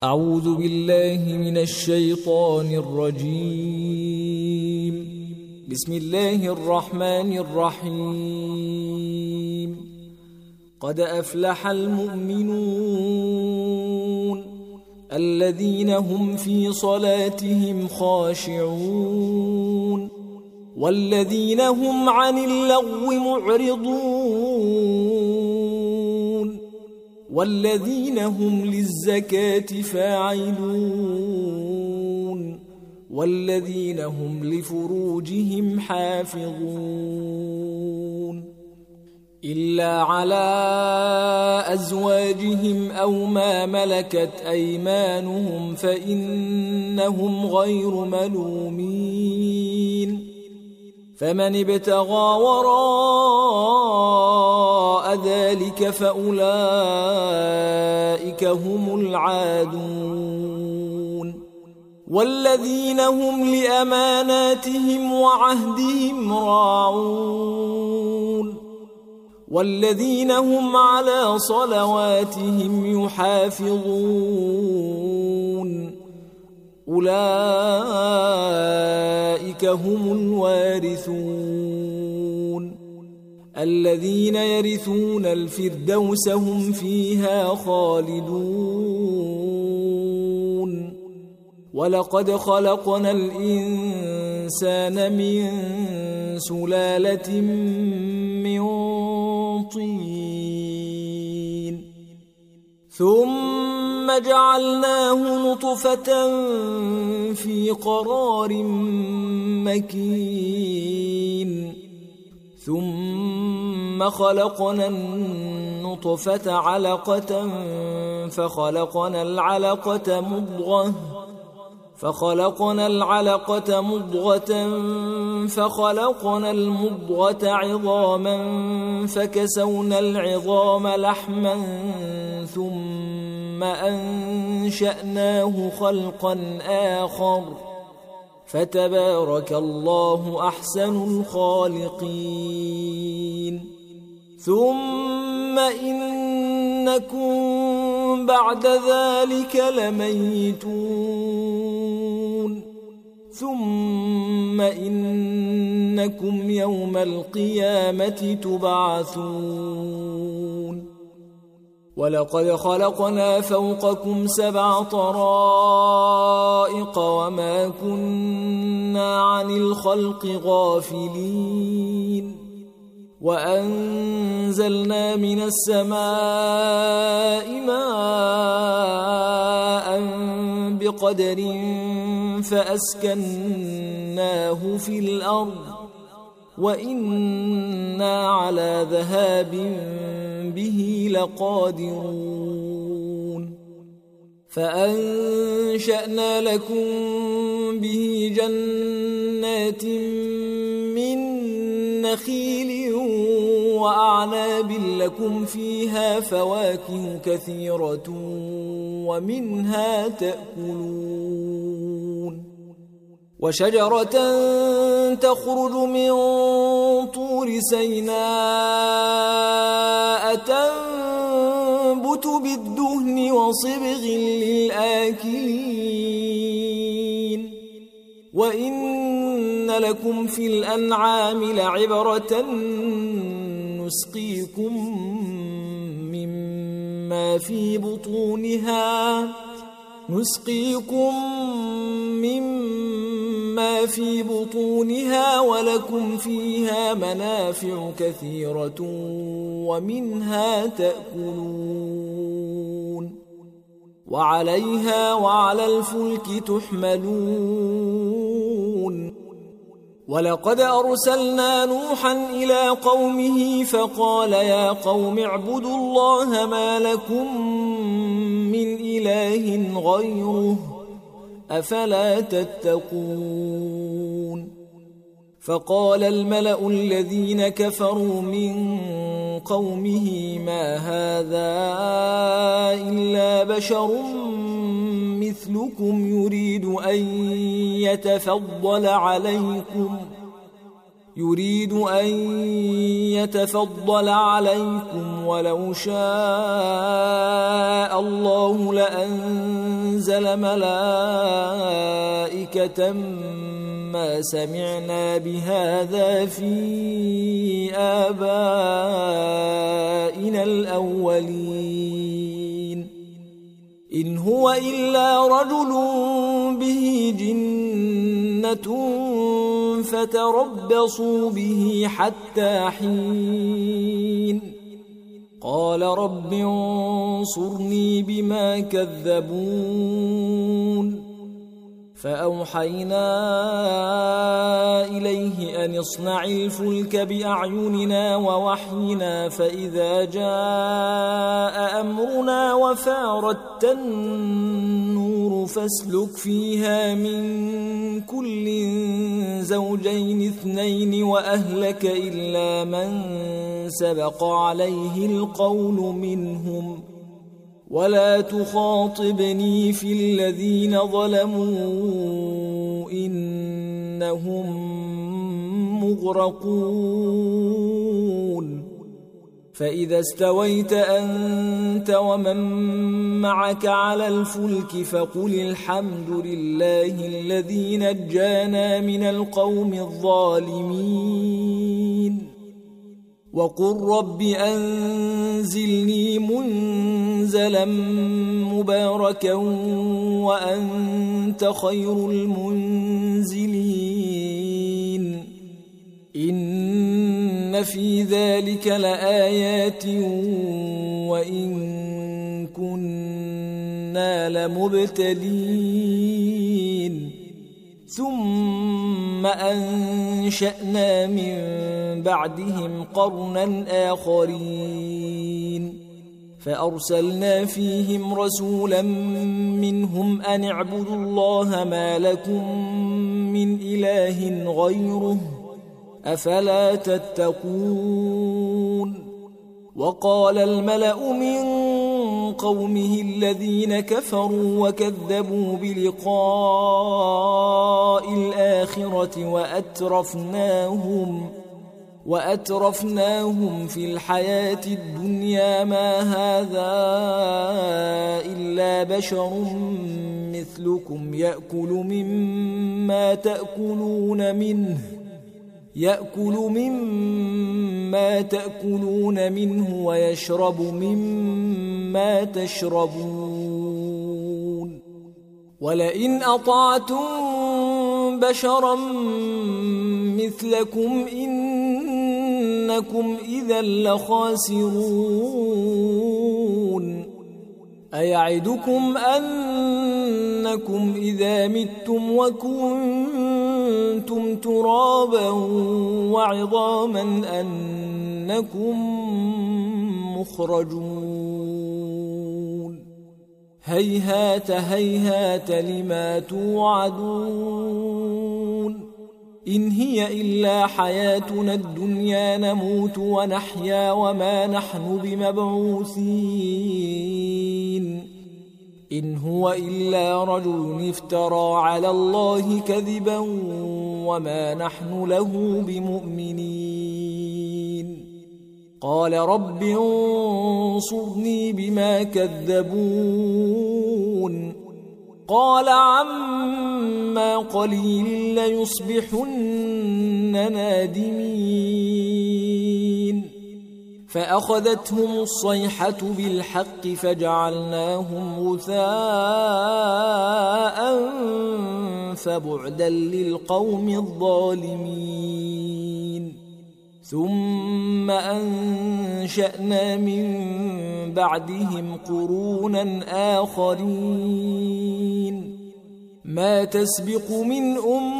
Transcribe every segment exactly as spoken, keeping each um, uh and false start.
أعوذ بالله من الشيطان الرجيم. بسم الله الرحمن الرحيم. قد أفلح المؤمنون الذين هم في صلاتهم خاشعون والذين هم عن اللغو معرضون والذين هم للزكاة فاعلون والذين هم لفروجهم حافظون إلا على أزواجهم أو ما ملكت أيمانهم فإنهم غير ملومين فمن ابتغى وراء ذلك فأولئك هم العادون والذين هم لأماناتهم وعهدهم راعون والذين هم على صلواتهم يحافظون أولئك هم الوارثون الذين يرثون الفردوس هم فيها خالدون ولقد خلقنا الإنسان من سلالة من طين ثم جعلناه نطفة في قرار مكين ثم خلقنا النطفة علقة فخلقنا العلقة مضغة فخلقنا العلقة مضغة فخلقنا المضغة عظاما فكسونا العظام لحما ثم أنشأناه خلقا آخر فتبارك الله أحسن الخالقين ثم إنكم بعد ذلك لميتون ثم إنكم يوم القيامة تبعثون ولقد خلقنا فوقكم سبع طرائق وما كنا عن الخلق غافلين وأنزلنا من السماء ماء بقدر فأسكناه في الأرض وإنا على ذهاب به لقادرون فأنشأنا لكم به جنات من نخيل وأعناب لكم فيها فواكه كثيرة ومنها تأكلون وشجرة تخرج من طور سيناء تنبت بالدهن وصبغ للآكلين وإن لكم في الأنعام لعبرة نسقيكم مما في بطونها نسقيكم مما في بطونها ولكم فيها منافع كثيرة ومنها تأكلون وعليها وعلى الفلك تحملون ولقد أرسلنا نوحا إلى قومه فقال يا قوم اعبدوا الله ما لكم من إله غيره أفلا تتقون فقال الملأ الذين كفروا من قومه ما هذا إلا بشر مثلكم يريد أن يتفضل عليكم يريد أن يتفضل عليكم ولو شاء الله لأنزل ملائكة ما سمعنا بهذا في آبائنا الأولين إن هو إلا رجل به جنة فتربصوا به حتى حين قال رب انصرني بما كذبون فأوحينا إليه أن اصنع الفلك بأعيننا ووحينا فإذا جاء أمرنا وفارت النور فاسلك فيها من كل زوجين اثنين وأهلك إلا من سبق عليه القول منهم ولا تخاطبني في الذين ظلموا إنهم مغرقون فإذا استويت أنت ومن معك على الفلك فقل الحمد لله الذي نجانا من القوم الظالمين وقل رب أنزلني منزلا مباركا وأنت خير المنزلين إن في ذلك لآيات وإن كنا لمبتلين ثم أنشأنا من بعدهم قرنا آخرين فأرسلنا فيهم رسولا منهم أن اعبدوا الله ما لكم من إله غيره أفلا تتقون وقال الملأ من قومه الذين كفروا وكذبوا بلقاء الآخرة وأترفناهم وأترفناهم في الحياة الدنيا ما هذا إلا بشر مثلكم يأكل مما تأكلون منه يأكل مما تأكلون منه ويشرب مما تشربون ولئن أطعتم بشرا مثلكم إنكم إذا لخاسرون أيعدكم أنكم إذا متم وكنتم ترابا وعظاما أنكم مخرجون هيهات هيهات لما توعدون إن هي إلا حياتنا الدنيا نموت ونحيا وما نحن بمبعوثين إن هو إلا رجل افترى على الله كذبا وما نحن له بمؤمنين قال رب انصرني بما كذبون قال عما قليل ليصبحن نادمين فأخذتهم الصيحة بالحق فجعلناهم غثاء فبعدا للقوم الظالمين ثم أنشأنا من بعدهم قرونا آخرين ما تسبق من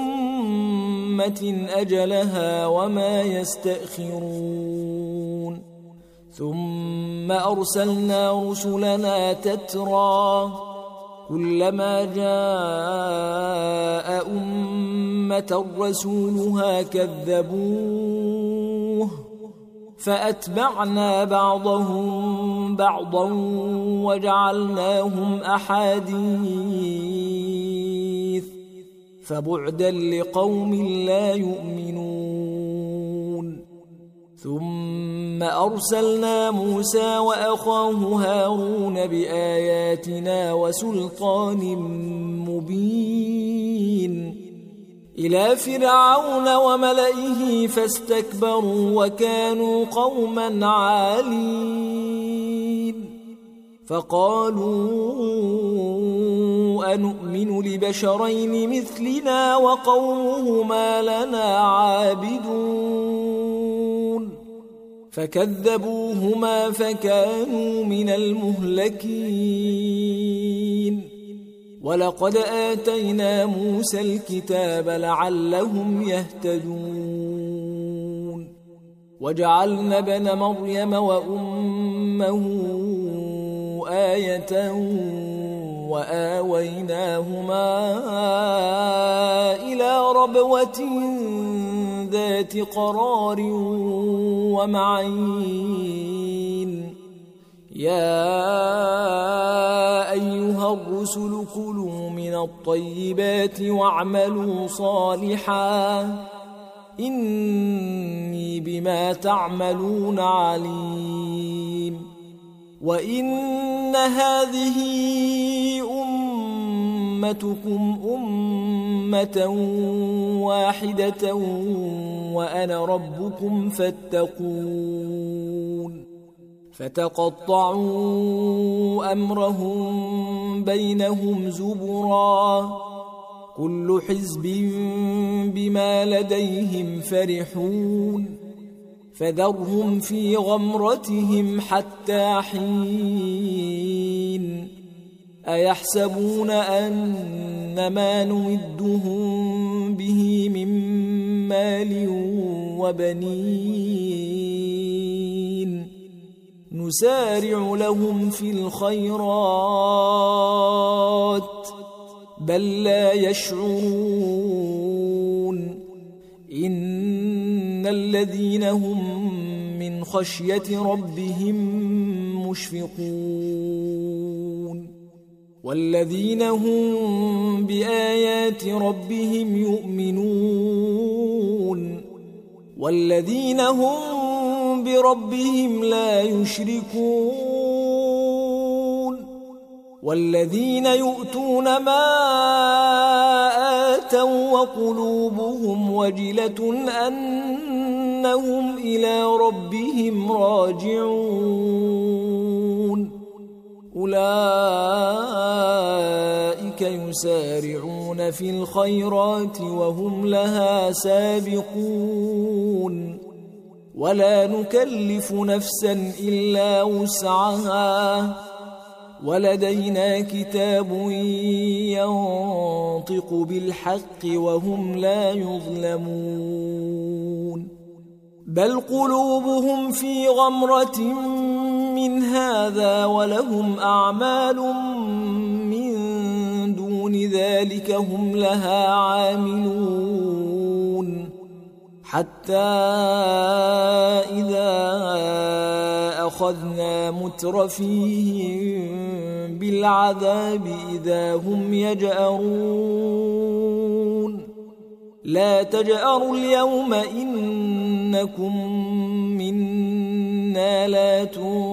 أمة أجلها وما يستأخرون ثم أرسلنا رسلنا تترى كلما جاء أمة رسولها كذبوه فأتبعنا بعضهم بعضا وجعلناهم أحاديث فبعدا لقوم لا يؤمنون ثم أرسلنا موسى وأخاه هارون بآياتنا وسلطان مبين إلى فرعون وملئه فاستكبروا وكانوا قوما عالين فقالوا أنؤمن لبشرين مثلنا وقومهما لنا عابدون فكذبوهما فكانوا من المهلكين ولقد آتينا موسى الكتاب لعلهم يهتدون وجعلنا ابن مريم وأمه آية وآويناهما إلى ربوة ذات قرار ومعين يا أيها الرسل كلوا من الطيبات واعملوا صالحا إني بما تعملون عليم وإن هذه أمتكم أمة واحدة وأنا ربكم فاتقون فتقطعوا أمرهم بينهم زبرا كل حزب بما لديهم فرحون فذرهم في غمرتهم حتى حين أيحسبون أن ما نمدهم به من مال وبنين نسارع لهم في الخيرات بل لا يشعرون إن الذين هم من خشية ربهم مشفقون والذين هم بآيات ربهم يؤمنون والذين هم بربهم لا يشركون والذين يؤتون ما آتوا وقلوبهم وجلة أنهم إلى ربهم راجعون أولئك يسارعون في الخيرات وهم لها سابقون ولا نكلف نفسا إلا وسعها ولدينا كتاب ينطق بالحق وهم لا يظلمون بل قلوبهم في غمرة من هذا ولهم أعمال من دون ذلك هم لها عاملون حتى إذا أخذنا مترفيهم بالعذاب إذا هم يجأرون لا تجأروا اليوم إنكم منا لا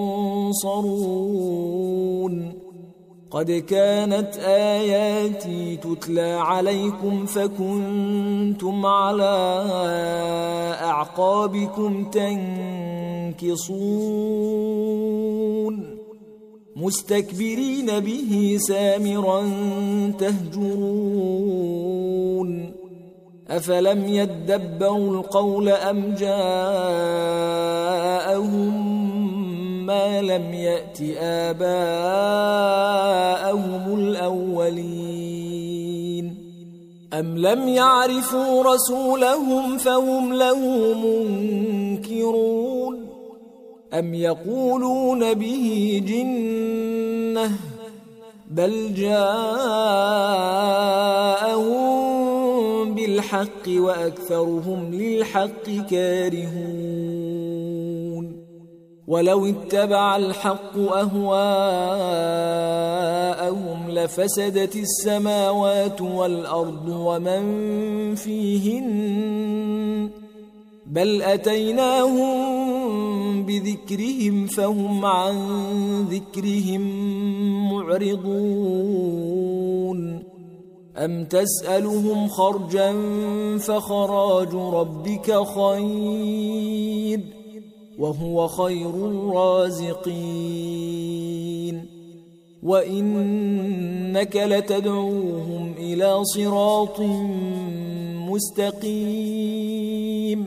تنصرون قد كانت آياتي تتلى عليكم فكنتم على أعقابكم تنكصون مستكبرين به سامرا تهجرون أفلم يدبروا القول أم جاءهم ما لم يأت آباءهم الأولين أم لم يعرفوا رسولهم فهم له منكرون أم يقولون به جنة بل جاءهم بالحق وأكثرهم للحق كارهون ولو اتبع الحق أهواءهم لفسدت السماوات والأرض ومن فيهن بل أتيناهم بذكرهم فهم عن ذكرهم معرضون أم تسألهم خرجا فخراج ربك خير وهو خير الرازقين وإنك لتدعوهم إلى صراط مستقيم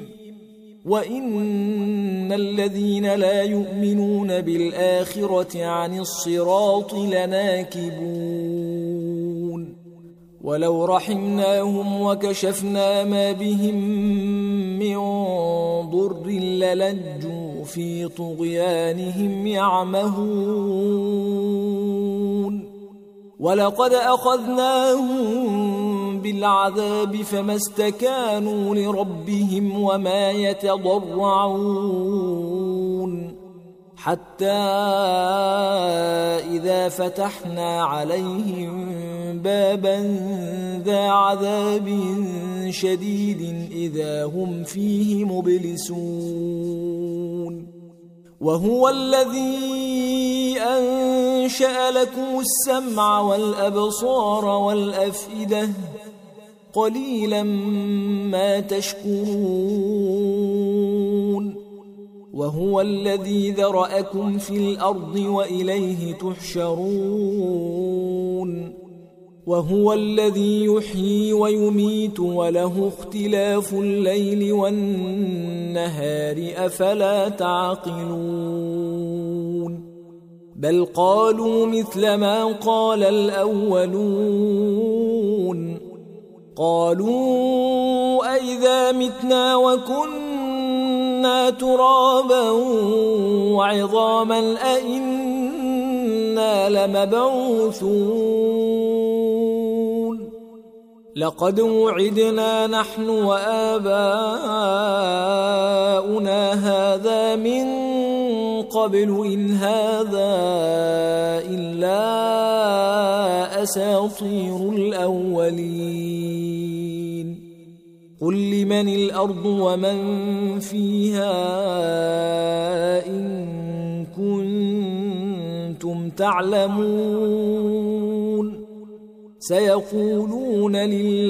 وإن الذين لا يؤمنون بالآخرة عن الصراط لناكبون ولو رحمناهم وكشفنا ما بهم من ضر للجوا في طغيانهم يعمهون ولقد أخذناهم بالعذاب فما استكانوا لربهم وما يتضرعون حتى إذا فتحنا عليهم بابا ذا عذاب شديد إذا هم فيه مبلسون وهو الذي أنشأ لكم السمع والأبصار والأفئدة قليلا ما تشكرون وهو الذي ذرأكم في الأرض وإليه تحشرون وهو الذي يحيي ويميت وله اختلاف الليل والنهار أفلا تعقلون بل قالوا مثل ما قال الأولون قالوا أئذا متنا وكنا ترابا وعظاما أئنا لمبعوثون لقد وعدنا نحن وآباؤنا هذا من قبل إن هذا إلا أساطير الأولين قل لمن الأرض ومن فيها إن كنتم تعلمون سيقولون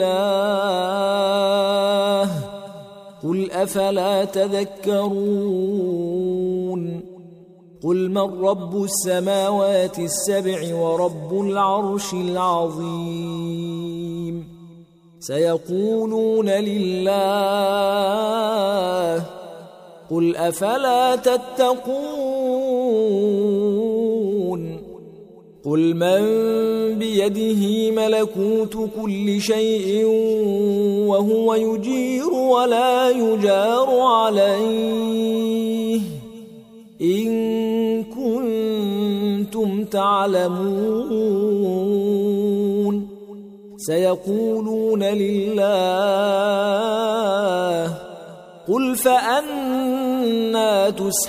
لله قل أفلا تذكرون قل من رب السماوات السبع ورب العرش العظيم سيقولون لله قل أفلا تتقون قل من بيده ملكوت كل شيء وهو يجير ولا يجار عليه إن كنتم تعلمون سيقولون لله قل فأنى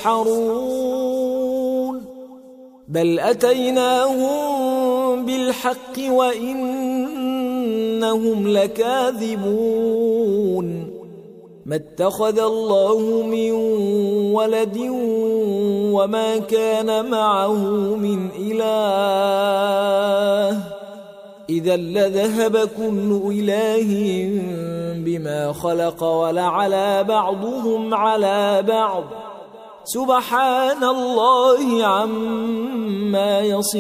تسحرون بل أتيناهم بالحق وإنهم لكاذبون ما اتخذ الله من ولد وما كان معه من إله إذا لذهب كل إله بما خلق ولعلى بعضهم على بعض سبحان الله عما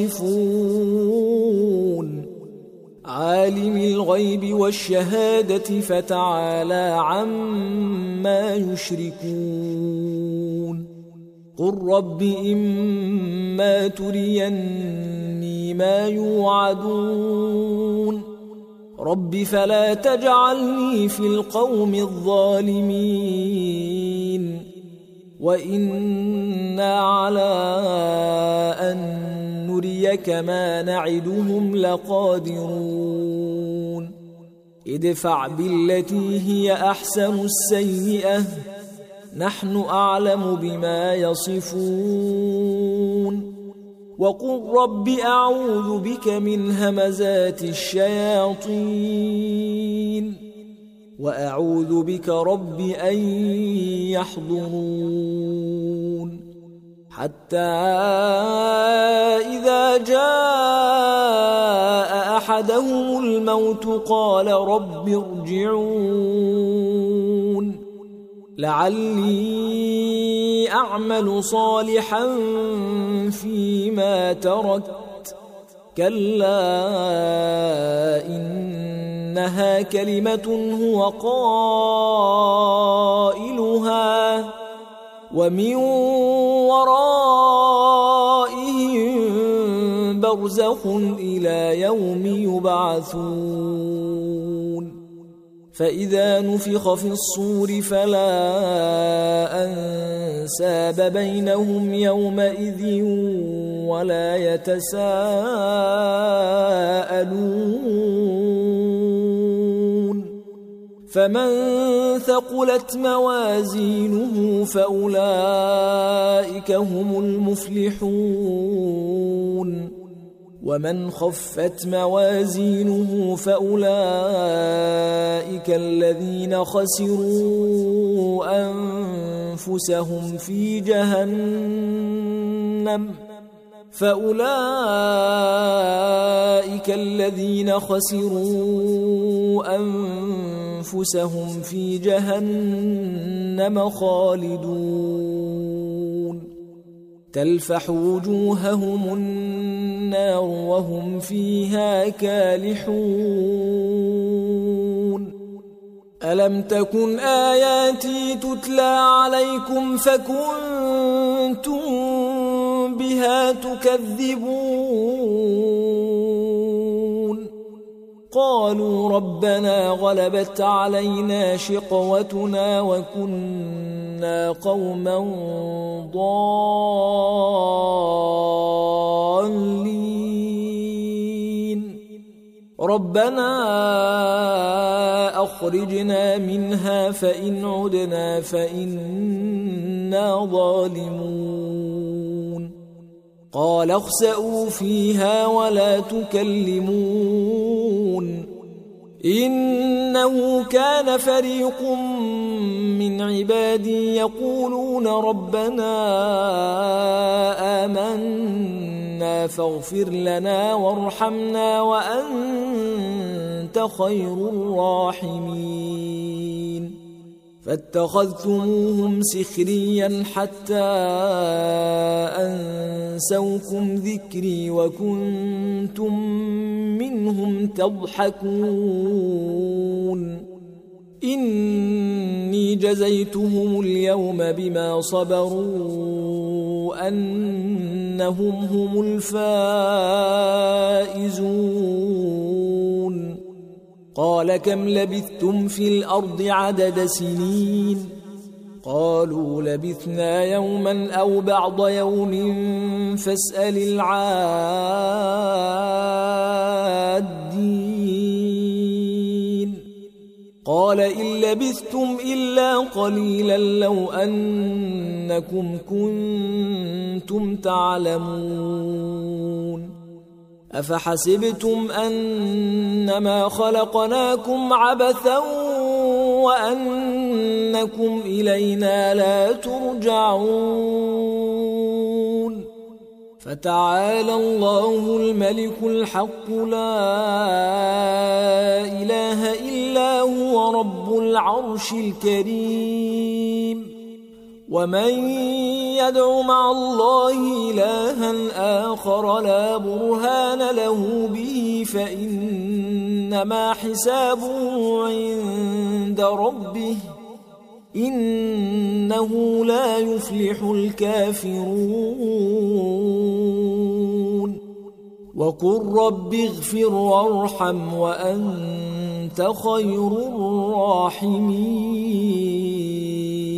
يصفون عالم الغيب والشهادة فتعالى عما يشركون قل رب إما تريني ما يوعدون رب فلا تجعلني في القوم الظالمين وإنا على أن نريك ما نعدهم لقادرون ادفع بالتي هي أحسن السيئة نحن أعلم بما يصفون وقل رب أعوذ بك من همزات الشياطين وأعوذ بك رب أن يحضرون حتى إذا جاء أحدهم الموت قال رب ارجعون لعلي أعمل صالحا فيما تركت كلا إنها كلمة هو قائلها ومن ورائهم برزخ إلى يوم يبعثون فإذا نفخ في الصور فلا أنساب بينهم يومئذ ولا يتساءلون فمن ثقلت موازينه فأولئك هم المفلحون ومن خفت موازينه فأولئك الذين خسروا أنفسهم في جهنم فأولئك الذين خسروا أنفسهم في جهنم خالدون تلفح وجوههم النار وهم فيها كالحون ألم تكن آياتي تتلى عليكم فكنتم بها تكذبون قالوا ربنا غلبت علينا شقوتنا وكنا قوما ضالين ربنا أخرجنا منها فإن عدنا فإنا ظالمون قال اخسئوا فيها ولا تكلمون إنه كان فريق من عبادي يقولون ربنا آمنا فاغفر لنا وارحمنا وأنت خير الراحمين فاتخذتموهم سخريا حتى أنسوكم ذكري وكنتم منهم تضحكون إني جزيتهم اليوم بما صبروا أنهم هم الفائزون قال كم لبثتم في الأرض عدد سنين قالوا لبثنا يوما أو بعض يوم فاسأل العادين قال إن لبثتم إلا قليلا لو أنكم كنتم تعلمون أفحسبتم أنما خلقناكم عبثا وأنكم إلينا لا ترجعون فتعالى الله الملك الحق لا إله إلا هو رب العرش الكريم ومن يدع مع الله إلها آخر لا برهان له به فإنما حسابه عند ربه إنه لا يفلح الكافرون وقل رب اغفر وارحم وأنت خير الراحمين